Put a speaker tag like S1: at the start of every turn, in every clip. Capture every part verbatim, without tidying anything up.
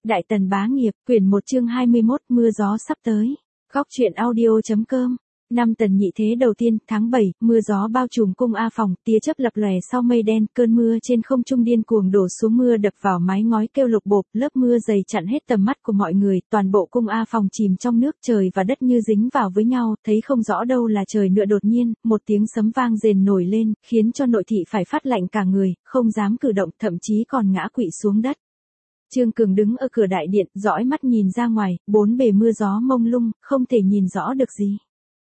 S1: Đại Tần bá nghiệp, quyển một chương hai mươi mốt, mưa gió sắp tới. Góc truyện audio.com. Năm Tần nhị thế đầu tiên, tháng bảy, mưa gió bao trùm cung A Phòng, tia chớp lập lòe sau mây đen, cơn mưa trên không trung điên cuồng đổ xuống, mưa đập vào mái ngói kêu lục bộp, lớp mưa dày chặn hết tầm mắt của mọi người, toàn bộ cung A Phòng chìm trong nước, trời và đất như dính vào với nhau, thấy không rõ đâu là trời nữa. Đột nhiên, một tiếng sấm vang rền nổi lên, khiến cho nội thị phải phát lạnh cả người, không dám cử động, thậm chí còn ngã quỵ xuống đất. Trương Cường đứng ở cửa đại điện, dõi mắt nhìn ra ngoài, bốn bề mưa gió mông lung, không thể nhìn rõ được gì.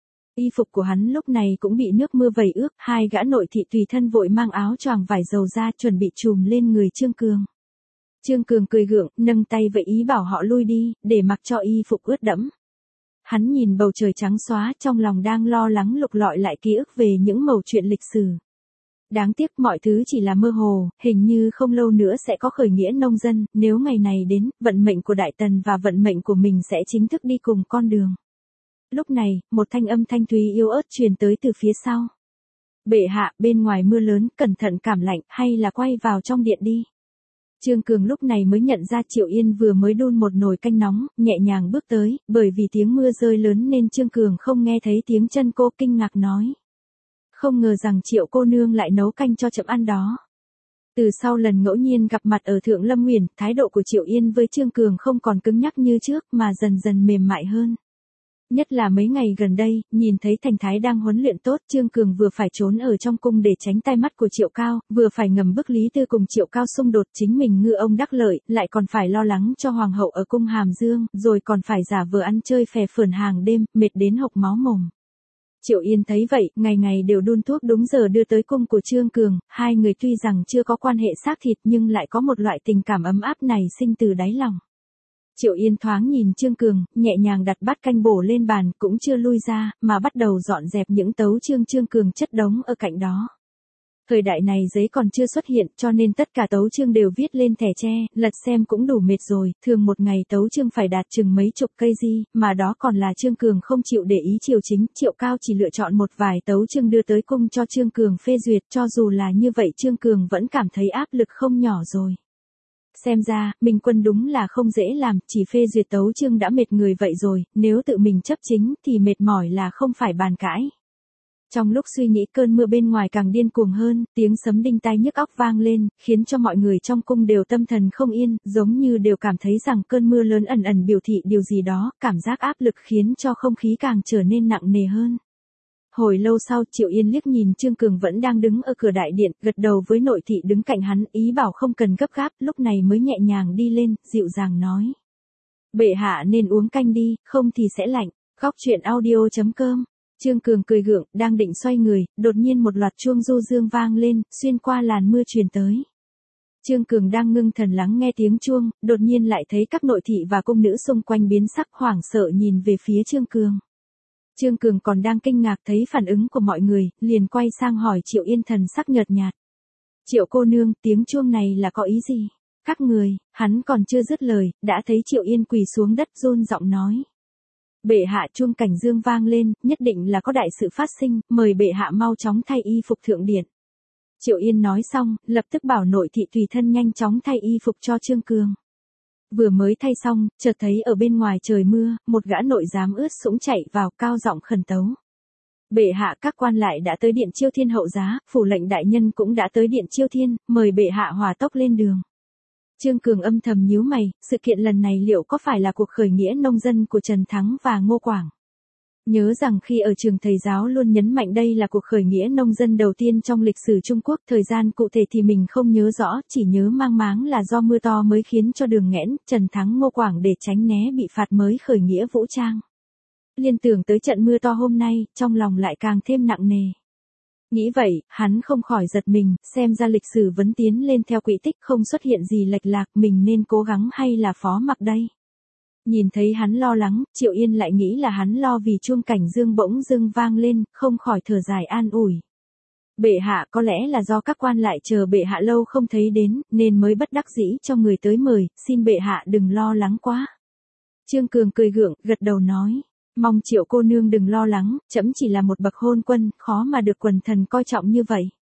S1: Y phục của hắn lúc này cũng bị nước mưa vẩy ướt, hai gã nội thị tùy thân vội mang áo choàng vải dầu ra chuẩn bị trùm lên người Trương Cường. Trương Cường cười gượng, nâng tay vậy ý bảo họ lui đi, để mặc cho y phục ướt đẫm. Hắn nhìn bầu trời trắng xóa, trong lòng đang lo lắng lục lọi lại ký ức về những mẩu chuyện lịch sử. Đáng tiếc mọi thứ chỉ là mơ hồ, hình như không lâu nữa sẽ có khởi nghĩa nông dân, nếu ngày này đến, vận mệnh của Đại Tần và vận mệnh của mình sẽ chính thức đi cùng con đường. Lúc này, một thanh âm thanh thúy yếu ớt truyền tới từ phía sau. Bệ hạ, bên ngoài mưa lớn, cẩn thận cảm lạnh, hay là quay vào trong điện đi. Trương Cường lúc này mới nhận ra Triệu Yên vừa mới đun một nồi canh nóng, nhẹ nhàng bước tới, bởi vì tiếng mưa rơi lớn nên Trương Cường không nghe thấy tiếng chân cô, kinh ngạc nói. Không ngờ rằng Triệu cô nương lại nấu canh cho trẫm ăn đó. Từ sau lần ngẫu nhiên gặp mặt ở Thượng Lâm Nguyền, thái độ của Triệu Yên với Trương Cường không còn cứng nhắc như trước mà dần dần mềm mại hơn. Nhất là mấy ngày gần đây, nhìn thấy Thành Thái đang huấn luyện tốt, Trương Cường vừa phải trốn ở trong cung để tránh tai mắt của Triệu Cao, vừa phải ngầm bức Lý Tư cùng Triệu Cao xung đột, chính mình ngư ông đắc lợi, lại còn phải lo lắng cho hoàng hậu ở cung Hàm Dương, rồi còn phải giả vờ ăn chơi phè phởn hàng đêm, mệt đến hộc máu mồm. Triệu Yên thấy vậy, ngày ngày đều đun thuốc đúng giờ đưa tới cung của Trương Cường, hai người tuy rằng chưa có quan hệ xác thịt nhưng lại có một loại tình cảm ấm áp này sinh từ đáy lòng. Triệu Yên thoáng nhìn Trương Cường, nhẹ nhàng đặt bát canh bổ lên bàn, cũng chưa lui ra, mà bắt đầu dọn dẹp những tấu chương Trương Cường chất đống ở cạnh đó. Thời đại này giấy còn chưa xuất hiện, cho nên tất cả tấu chương đều viết lên thẻ tre, lật xem cũng đủ mệt rồi, thường một ngày tấu chương phải đạt chừng mấy chục cây di, mà đó còn là Trương Cường không chịu để ý triều chính, Triệu Cao chỉ lựa chọn một vài tấu chương đưa tới cung cho Trương Cường phê duyệt, cho dù là như vậy Trương Cường vẫn cảm thấy áp lực không nhỏ rồi. Xem ra, Minh Quân đúng là không dễ làm, chỉ phê duyệt tấu chương đã mệt người vậy rồi, nếu tự mình chấp chính thì mệt mỏi là không phải bàn cãi. Trong lúc suy nghĩ cơn mưa bên ngoài càng điên cuồng hơn, tiếng sấm đinh tai nhức óc vang lên, khiến cho mọi người trong cung đều tâm thần không yên, giống như đều cảm thấy rằng cơn mưa lớn ẩn ẩn biểu thị điều gì đó, cảm giác áp lực khiến cho không khí càng trở nên nặng nề hơn. Hồi lâu sau, Triệu Yên liếc nhìn Trương Cường vẫn đang đứng ở cửa đại điện, gật đầu với nội thị đứng cạnh hắn, ý bảo không cần gấp gáp, lúc này mới nhẹ nhàng đi lên, dịu dàng nói. Bệ hạ nên uống canh đi, không thì sẽ lạnh. Góc truyện audio.com. Trương Cường cười gượng, đang định xoay người, đột nhiên một loạt chuông du dương vang lên, xuyên qua làn mưa truyền tới. Trương Cường đang ngưng thần lắng nghe tiếng chuông, đột nhiên lại thấy các nội thị và cung nữ xung quanh biến sắc hoảng sợ nhìn về phía Trương Cường. Trương Cường còn đang kinh ngạc thấy phản ứng của mọi người, liền quay sang hỏi Triệu Yên thần sắc nhợt nhạt. Triệu cô nương, tiếng chuông này là có ý gì? Các người, hắn còn chưa dứt lời, đã thấy Triệu Yên quỳ xuống đất run giọng nói. Bệ hạ, chuông cảnh dương vang lên, nhất định là có đại sự phát sinh, mời bệ hạ mau chóng thay y phục thượng điện. Triệu Yên nói xong, lập tức bảo nội thị tùy thân nhanh chóng thay y phục cho Trương Cường. Vừa mới thay xong, chợt thấy ở bên ngoài trời mưa, một gã nội giám ướt sũng chạy vào, cao giọng khẩn tấu. Bệ hạ, các quan lại đã tới điện Chiêu Thiên hậu giá, phủ lệnh đại nhân cũng đã tới điện Chiêu Thiên, mời bệ hạ hỏa tốc lên đường. Trương Cường âm thầm nhíu mày, sự kiện lần này liệu có phải là cuộc khởi nghĩa nông dân của Trần Thắng và Ngô Quảng? Nhớ rằng khi ở trường thầy giáo luôn nhấn mạnh đây là cuộc khởi nghĩa nông dân đầu tiên trong lịch sử Trung Quốc, thời gian cụ thể thì mình không nhớ rõ, chỉ nhớ mang máng là do mưa to mới khiến cho đường nghẽn, Trần Thắng Ngô Quảng để tránh né bị phạt mới khởi nghĩa vũ trang. Liên tưởng tới trận mưa to hôm nay, trong lòng lại càng thêm nặng nề. Nghĩ vậy, hắn không khỏi giật mình, xem ra lịch sử vẫn tiến lên theo quỹ tích, không xuất hiện gì lệch lạc, mình nên cố gắng hay là phó mặc đây? Nhìn thấy hắn lo lắng, Triệu Yên lại nghĩ là hắn lo vì chuông cảnh dương bỗng dưng vang lên, không khỏi thở dài an ủi. Bệ hạ, có lẽ là do các quan lại chờ bệ hạ lâu không thấy đến, nên mới bất đắc dĩ cho người tới mời, xin bệ hạ đừng lo lắng quá. Trương Cường cười gượng, gật đầu nói. Mong Triệu cô nương đừng lo lắng, trẫm chỉ là một bậc hôn quân, khó mà được quần thần coi trọng như vậy.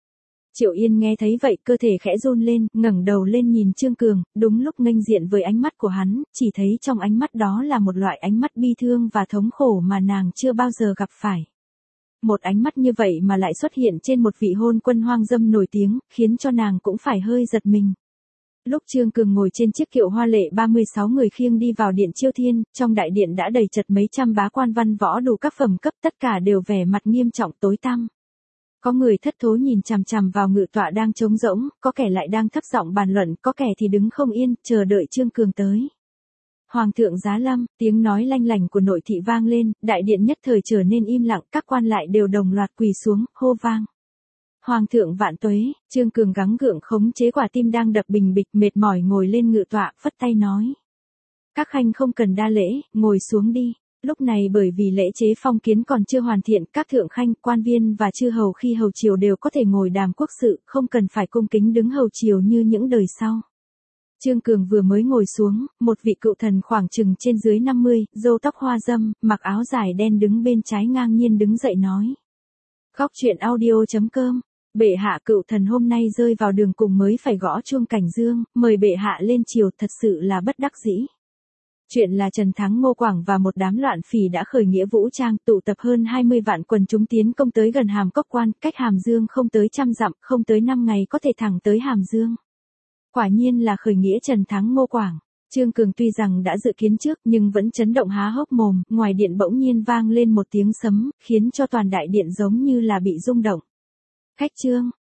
S1: Triệu Yên nghe thấy vậy cơ thể khẽ run lên, ngẩng đầu lên nhìn Trương Cường, đúng lúc nghênh diện với ánh mắt của hắn, chỉ thấy trong ánh mắt đó là một loại ánh mắt bi thương và thống khổ mà nàng chưa bao giờ gặp phải. Một ánh mắt như vậy mà lại xuất hiện trên một vị hôn quân hoang dâm nổi tiếng, khiến cho nàng cũng phải hơi giật mình. Lúc Trương Cường ngồi trên chiếc kiệu hoa lệ ba mươi sáu người khiêng đi vào điện Chiêu Thiên, trong đại điện đã đầy chật mấy trăm bá quan văn võ đủ các phẩm cấp, tất cả đều vẻ mặt nghiêm trọng tối tăm. Có người thất thố nhìn chằm chằm vào ngự tọa đang trống rỗng, có kẻ lại đang thấp giọng bàn luận, có kẻ thì đứng không yên, chờ đợi Trương Cường tới. Hoàng thượng giá lâm, tiếng nói lanh lảnh của nội thị vang lên, đại điện nhất thời trở nên im lặng, các quan lại đều đồng loạt quỳ xuống, hô vang. Hoàng thượng vạn tuế, Trương Cường gắng gượng khống chế quả tim đang đập bình bịch, mệt mỏi ngồi lên ngự tọa, phất tay nói. Các khanh không cần đa lễ, ngồi xuống đi. Lúc này bởi vì lễ chế phong kiến còn chưa hoàn thiện, các thượng khanh, quan viên và chư hầu khi hầu triều đều có thể ngồi đàm quốc sự, không cần phải cung kính đứng hầu triều như những đời sau. Trương Cường vừa mới ngồi xuống, một vị cựu thần khoảng chừng trên dưới năm mươi, râu tóc hoa dâm, mặc áo dài đen đứng bên trái ngang nhiên đứng dậy nói. Góc truyện audio chấm com. Bệ hạ, cựu thần hôm nay rơi vào đường cùng mới phải gõ chuông cảnh dương, mời bệ hạ lên triều, thật sự là bất đắc dĩ. Chuyện là Trần Thắng Ngô Quảng và một đám loạn phỉ đã khởi nghĩa vũ trang, tụ tập hơn hai mươi vạn quần chúng tiến công tới gần Hàm Cốc Quan, cách Hàm Dương không tới trăm dặm, không tới năm ngày có thể thẳng tới Hàm Dương. Quả nhiên là khởi nghĩa Trần Thắng Ngô Quảng. Trương Cường tuy rằng đã dự kiến trước nhưng vẫn chấn động há hốc mồm, ngoài điện bỗng nhiên vang lên một tiếng sấm, khiến cho toàn đại điện giống như là bị rung động. Khách trương,